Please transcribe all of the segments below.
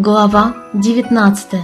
Глава 19.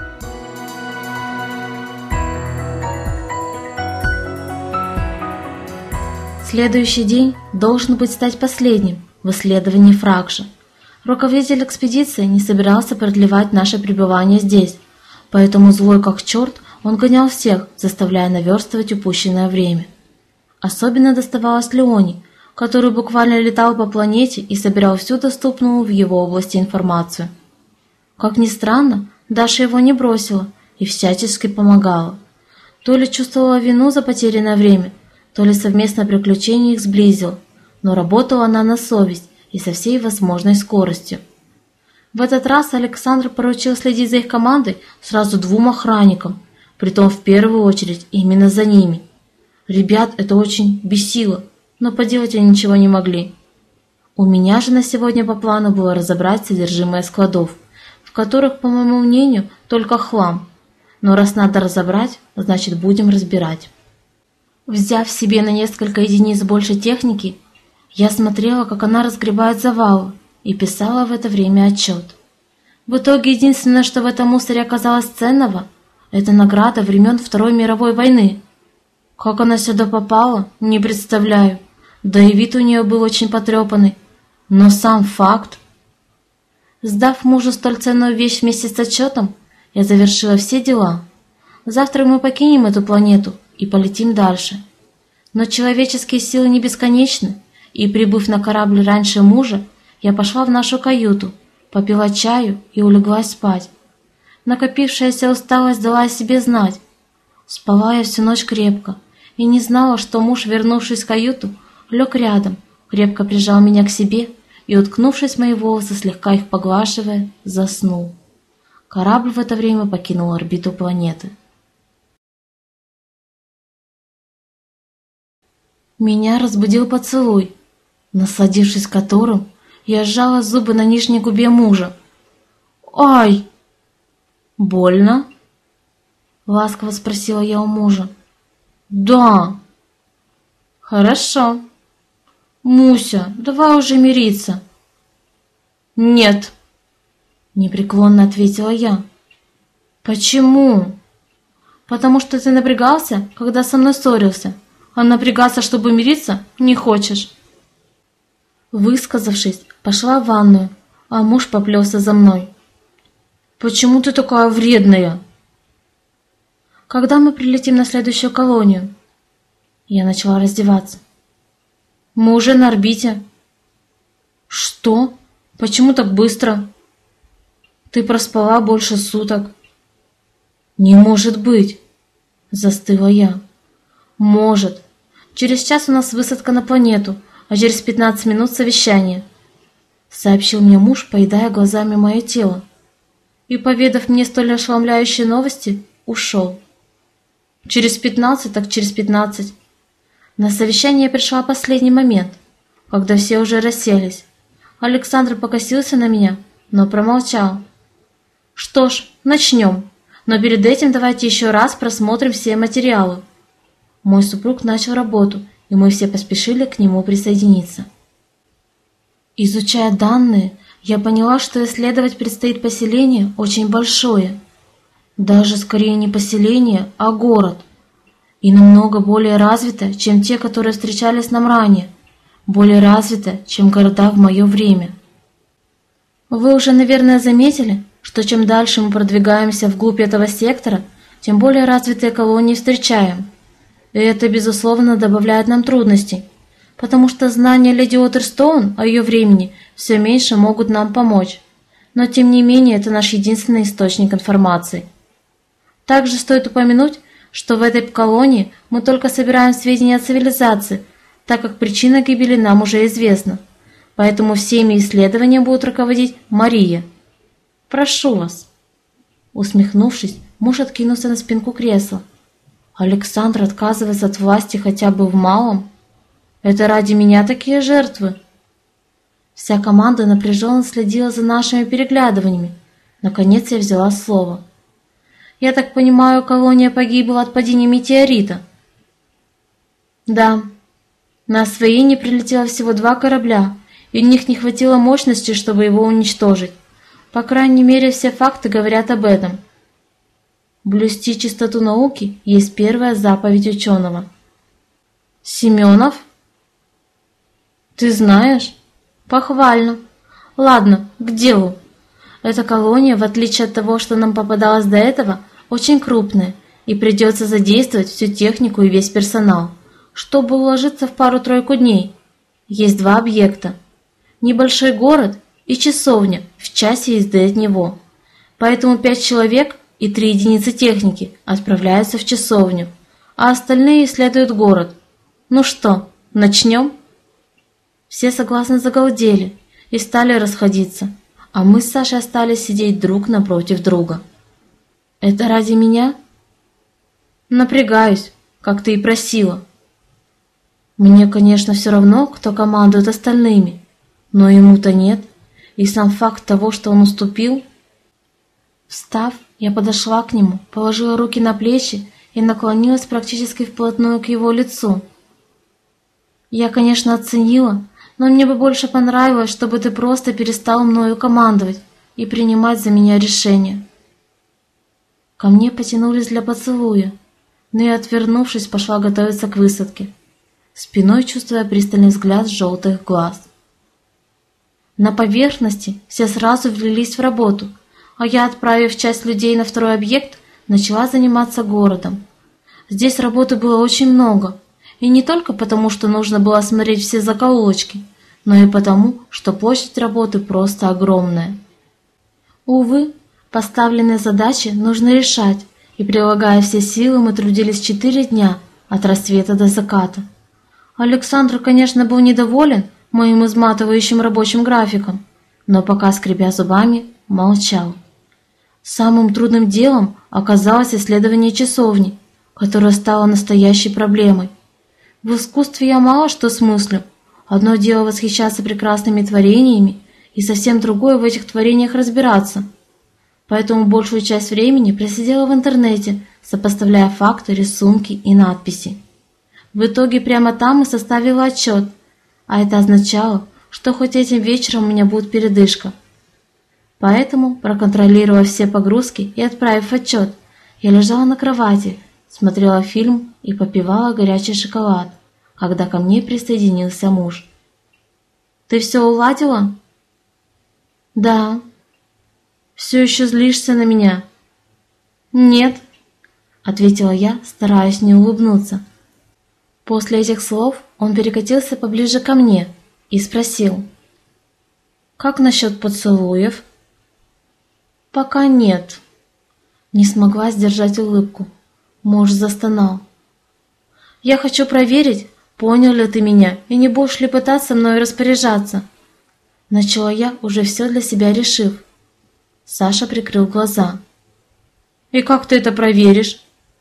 Следующий день должен быть стать последним в исследовании Фракжа. Руководитель экспедиции не собирался продлевать наше пребывание здесь, поэтому злой как черт он гонял всех, заставляя наверстывать упущенное время. Особенно доставалось Леоне, который буквально летал по планете и собирал всю доступную в его области информацию. Как ни странно, Даша его не бросила и всячески помогала. То ли чувствовала вину за потерянное время, то ли совместное приключение их сблизило, но работала она на совесть и со всей возможной скоростью. В этот раз Александр поручил следить за их командой сразу 2 охранникам, притом в первую очередь именно за ними. Ребят это очень бесило, но поделать они ничего не могли. У меня же на сегодня по плану было разобрать содержимое складов, в которых, по моему мнению, только хлам. Но раз надо разобрать, значит будем разбирать. Взяв себе на несколько единиц больше техники, я смотрела, как она разгребает завалы, и писала в это время отчет. В итоге единственное, что в этом мусоре оказалось ценного, это награда времен Второй мировой войны. Как она сюда попала, не представляю, да и вид у нее был очень потрепанный, но сам факт. Сдав мужу столь ценную вещь вместе с отчетом, я завершила все дела. Завтра мы покинем эту планету и полетим дальше. Но человеческие силы не бесконечны, и, прибыв на корабль раньше мужа, я пошла в нашу каюту, попила чаю и улеглась спать. Накопившаяся усталость дала о себе знать. Спала я всю ночь крепко и не знала, что муж, вернувшись в каюту, лег рядом, крепко прижал меня к себе и, уткнувшись в мои волосы, слегка их поглаживая, заснул. Корабль в это время покинул орбиту планеты. Меня разбудил поцелуй, насладившись которым, я сжала зубы на нижней губе мужа. «Ай!» «Больно?» — ласково спросила я у мужа. «Да». «Хорошо. Муся, давай уже мириться». «Нет», — непреклонно ответила я. «Почему?» «Потому что ты напрягался, когда со мной ссорился, а напрягаться, чтобы мириться, не хочешь». Высказавшись, пошла в ванную, а муж поплелся за мной. «Почему ты такая вредная?» «Когда мы прилетим на следующую колонию?» Я начала раздеваться. «Мы уже на орбите». «Что? Почему так быстро?» «Ты проспала больше суток». «Не может быть!» Застыла я. «Может. Через час у нас высадка на планету, а через 15 минут совещание», сообщил мне муж, поедая глазами мое тело. И, поведав мне столь ошеломляющие новости, ушел. «Через 15, так через 15. На совещание я пришла в последний момент, когда все уже расселись. Александр покосился на меня, но промолчал. «Что ж, начнем, но перед этим давайте еще раз просмотрим все материалы». Мой супруг начал работу, и мы все поспешили к нему присоединиться. Изучая данные, я поняла, что исследовать предстоит поселение очень большое. Даже скорее не поселение, а город. И намного более развито, чем те, которые встречались нам ранее. Более развито, чем города в мое время. Вы уже, наверное, заметили, что чем дальше мы продвигаемся вглубь этого сектора, тем более развитые колонии встречаем. И это, безусловно, добавляет нам трудностей, потому что знания леди Уотерстоун о ее времени все меньше могут нам помочь. Но, тем не менее, это наш единственный источник информации. Также стоит упомянуть, что в этой колонии мы только собираем сведения о цивилизации, так как причина гибели нам уже известна. Поэтому всеми исследованиями будет руководить Мария. Прошу вас». Усмехнувшись, муж откинулся на спинку кресла. «Александр отказывается от власти хотя бы в малом? Это ради меня такие жертвы?» Вся команда напряженно следила за нашими переглядываниями. Наконец я взяла слово. «Я так понимаю, колония погибла от падения метеорита?» «Да. На освоение прилетело всего 2 корабля, и у них не хватило мощности, чтобы его уничтожить. По крайней мере, все факты говорят об этом. Блюсти чистоту науки есть первая заповедь ученого. Семенов? Ты знаешь? Похвально. Ладно, к делу. Эта колония, в отличие от того, что нам попадалось до этого, очень крупная, и придется задействовать всю технику и весь персонал, чтобы уложиться в пару-тройку дней. Есть два объекта. Небольшой город и часовня в часе езды от него. Поэтому 5 человек и 3 единицы техники отправляются в часовню, а остальные исследуют город. Ну что, начнем? Все согласно загалдели и стали расходиться, а мы с Сашей остались сидеть друг напротив друга. Это ради меня? Напрягаюсь, как ты и просила. Мне, конечно, все равно, кто командует остальными, но ему-то нет, и сам факт того, что он уступил. Встав, я подошла к нему, положила руки на плечи и наклонилась практически вплотную к его лицу. Я, конечно, оценила, но мне бы больше понравилось, чтобы ты просто перестал мною командовать и принимать за меня решения. Ко мне потянулись для поцелуя, но я, отвернувшись, пошла готовиться к высадке, спиной чувствуя пристальный взгляд желтых глаз. На поверхности все сразу влились в работу, а я, отправив часть людей на второй объект, начала заниматься городом. Здесь работы было очень много, и не только потому, что нужно было осмотреть все закоулочки, но и потому, что площадь работы просто огромная. Увы, поставленные задачи нужно решать, и, прилагая все силы, мы трудились 4 дня, от рассвета до заката. Александр, конечно, был недоволен моим изматывающим рабочим графиком, но пока, скребя зубами, молчал. Самым трудным делом оказалось исследование часовни, которая стала настоящей проблемой. В искусстве я мало что смыслю. Одно дело восхищаться прекрасными творениями, и совсем другое в этих творениях разбираться. Поэтому большую часть времени просидела в интернете, сопоставляя факты, рисунки и надписи. В итоге прямо там и составила отчет, а это означало, что хоть этим вечером у меня будет передышка. Поэтому, проконтролировав все погрузки и отправив отчет, я лежала на кровати, смотрела фильм и попивала горячий шоколад, когда ко мне присоединился муж. «Ты все уладила?» «Да». «Все еще злишься на меня?» «Нет», — ответила я, стараясь не улыбнуться. После этих слов он перекатился поближе ко мне и спросил: «Как насчет поцелуев?» «Пока нет». Не смогла сдержать улыбку. Муж застонал. «Я хочу проверить, понял ли ты меня и не будешь ли пытаться мною распоряжаться?» Начала я, уже все для себя решив. Саша прикрыл глаза. «И как ты это проверишь?»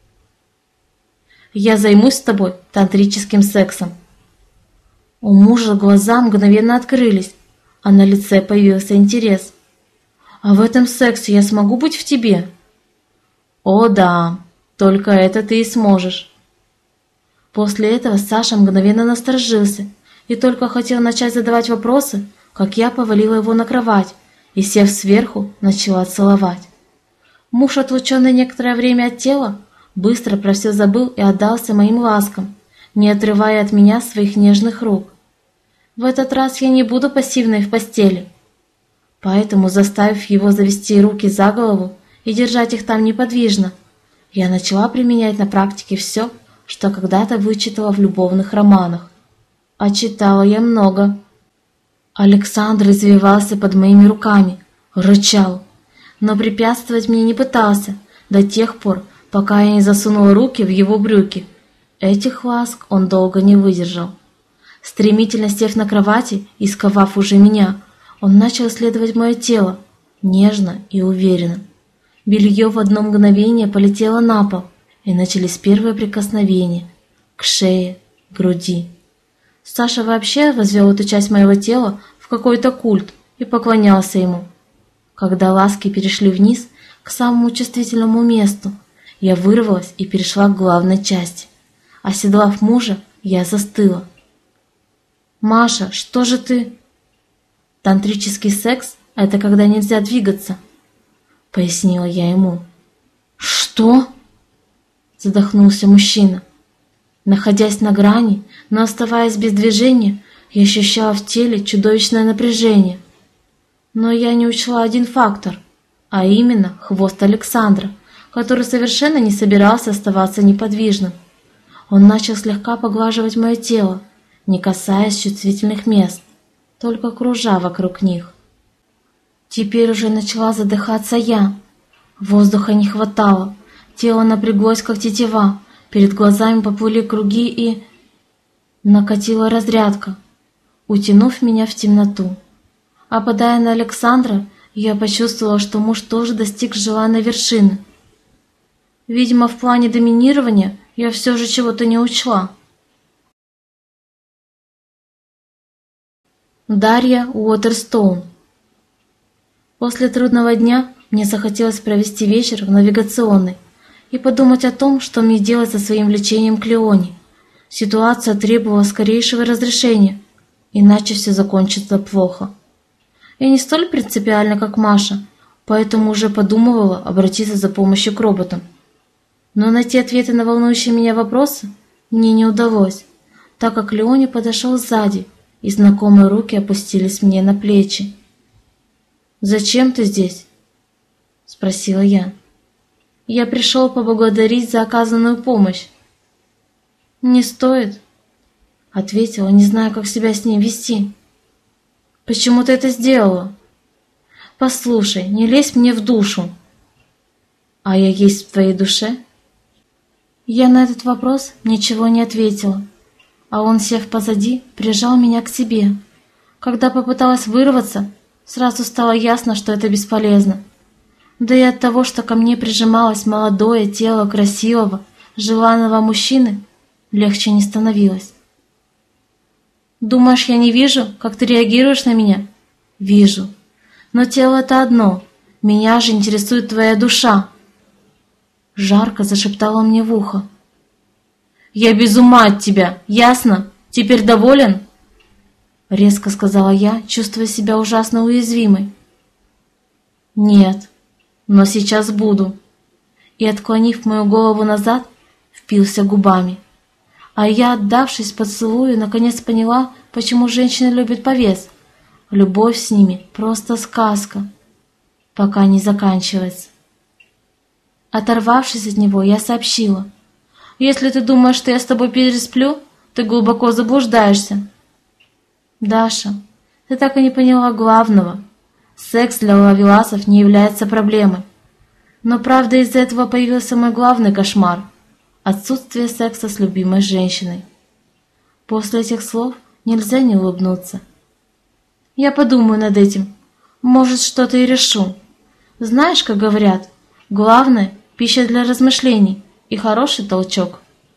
«Я займусь с тобой тантрическим сексом». У мужа глаза мгновенно открылись, а на лице появился интерес. «А в этом сексе я смогу быть в тебе?» «О да, только это ты и сможешь». После этого Саша мгновенно насторожился и только хотел начать задавать вопросы, как я повалила его на кровать и, сев сверху, начала целовать. Муж, отлученный некоторое время от тела, быстро про все забыл и отдался моим ласкам, не отрывая от меня своих нежных рук. В этот раз я не буду пассивной в постели. Поэтому, заставив его завести руки за голову и держать их там неподвижно, я начала применять на практике все, что когда-то вычитала в любовных романах. А читала я много. Александр извивался под моими руками, рычал, но препятствовать мне не пытался до тех пор, пока я не засунула руки в его брюки. Этих ласк он долго не выдержал. Стремительно сев на кровати и сковав уже меня, он начал исследовать мое тело, нежно и уверенно. Белье в одно мгновение полетело на пол, и начались первые прикосновения к шее, груди. Саша вообще возвел эту часть моего тела в какой-то культ и поклонялся ему. Когда ласки перешли вниз, к самому чувствительному месту, я вырвалась и перешла к главной части. Оседлав мужа, я застыла. «Маша, что же ты?» Тантрический секс Это когда нельзя двигаться, пояснила я ему. Что? Задохнулся мужчина. Находясь на грани, но оставаясь без движения, я ощущала в теле чудовищное напряжение. Но я не учла один фактор, а именно хвост Александра, который совершенно не собирался оставаться неподвижным. Он начал слегка поглаживать мое тело, не касаясь чувствительных мест, только кружа вокруг них. Теперь уже начала задыхаться я. Воздуха не хватало, тело напряглось, как тетива, перед глазами поплыли круги и... накатила разрядка, утянув меня в темноту. Опадая на Александра, я почувствовала, что муж тоже достиг желанной вершины. Видимо, в плане доминирования я все же чего-то не учла. Дарья Уотерстоун. После трудного дня мне захотелось провести вечер в навигационной и подумать о том, что мне делать со своим влечением к Леоне. Ситуация требовала скорейшего разрешения, иначе все закончится плохо. Я не столь принципиальна, как Маша, поэтому уже подумывала обратиться за помощью к роботам. Но найти ответы на волнующие меня вопросы мне не удалось, так как Леоне подошел сзади, и знакомые руки опустились мне на плечи. «Зачем ты здесь?» – спросила я. «Я пришел поблагодарить за оказанную помощь». «Не стоит», – ответила, не зная, как себя с ней вести. «Почему ты это сделала?» «Послушай, не лезь мне в душу». «А я есть в твоей душе?» Я на этот вопрос ничего не ответила, а он, сев позади, прижал меня к себе. Когда попыталась вырваться, сразу стало ясно, что это бесполезно. Да и от того, что ко мне прижималось молодое тело красивого, желанного мужчины, легче не становилось. «Думаешь, я не вижу, как ты реагируешь на меня?» «Вижу. Но тело — это одно. Меня же интересует твоя душа». Жарко зашептала мне в ухо. «Я без ума от тебя, ясно? Теперь доволен?» Резко сказала я, чувствуя себя ужасно уязвимой. «Нет, но сейчас буду». И, отклонив мою голову назад, впился губами. А я, отдавшись поцелую, наконец поняла, почему женщины любят повес. Любовь с ними просто сказка, пока не заканчивается. Оторвавшись от него, я сообщила: «Если ты думаешь, что я с тобой пересплю, ты глубоко заблуждаешься». «Даша, ты так и не поняла главного. Секс для ловеласов не является проблемой. Но правда, из-за этого появился мой главный кошмар – отсутствие секса с любимой женщиной». После этих слов нельзя не улыбнуться. «Я подумаю над этим. Может, что-то и решу. Знаешь, как говорят, главное – пища для размышлений и хороший толчок».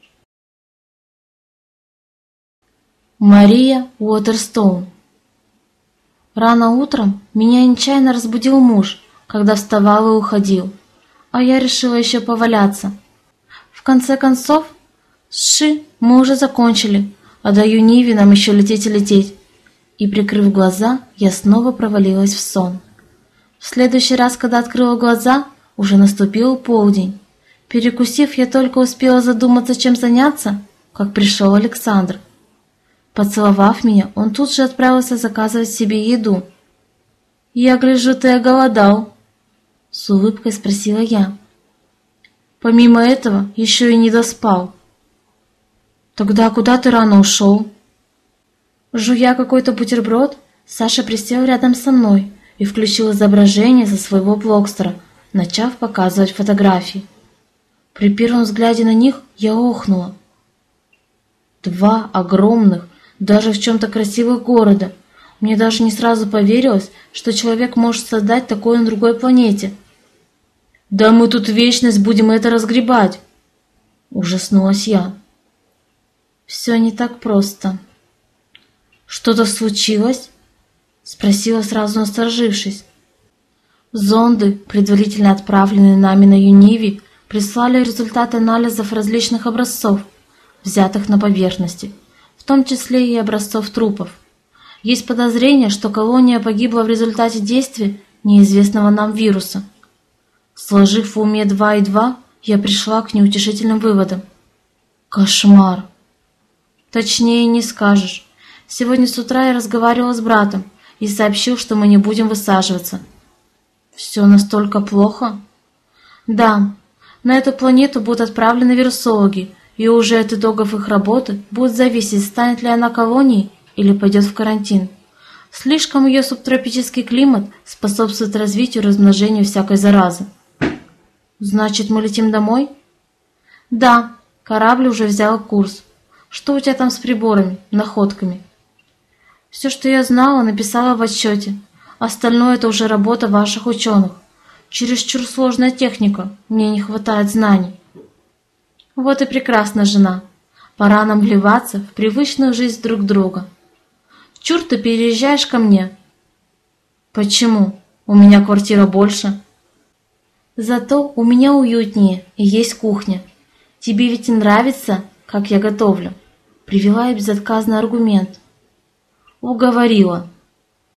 Мария Уотерстоун. Рано утром меня нечаянно разбудил муж, когда вставал и уходил, а я решила еще поваляться. В конце концов, с мы уже закончили, а до Юниви нам еще лететь и лететь. И, прикрыв глаза, я снова провалилась в сон. В следующий раз, когда открыла глаза, уже наступил полдень. Перекусив, я только успела задуматься, чем заняться, как пришел Александр. Поцеловав меня, он тут же отправился заказывать себе еду. «Я гляжу, ты оголодал?» — с улыбкой спросила я. «Помимо этого, еще и не доспал». «Тогда куда ты рано ушел?» Жуя какой-то бутерброд, Саша присел рядом со мной и включил изображение со своего блокстера, начав показывать фотографии. При первом взгляде на них я охнула. 2 огромных, даже в чем-то красивых города. Мне даже не сразу поверилось, что человек может создать такое на другой планете. «Да мы тут вечность будем это разгребать!» Ужаснулась я. «Все не так просто». «Что-то случилось?» Спросила, сразу насторожившись. Зонды, предварительно отправленные нами на Юниви, прислали результаты анализов различных образцов, взятых на поверхности, в том числе и образцов трупов. Есть подозрение, что колония погибла в результате действия неизвестного нам вируса. Сложив в уме 2 и 2, я пришла к неутешительным выводам. Кошмар! Точнее не скажешь. Сегодня с утра я разговаривала с братом и сообщил, что мы не будем высаживаться. Все настолько плохо? Да, на эту планету будут отправлены вирусологи, и уже от итогов их работы будет зависеть, станет ли она колонией или пойдет в карантин. Слишком ее субтропический климат способствует развитию и размножению всякой заразы. Значит, мы летим домой? Да, корабль уже взял курс. Что у тебя там с приборами, находками? Все, что я знала, написала в отчете. Остальное — это уже работа ваших ученых. Чересчур сложная техника, мне не хватает знаний. Вот и прекрасно, жена. Пора нам вливаться в привычную жизнь друг друга. Чур, ты переезжаешь ко мне. Почему? У меня квартира больше. Зато у меня уютнее и есть кухня. Тебе ведь и нравится, как я готовлю. Привела я безотказный аргумент. Уговорила.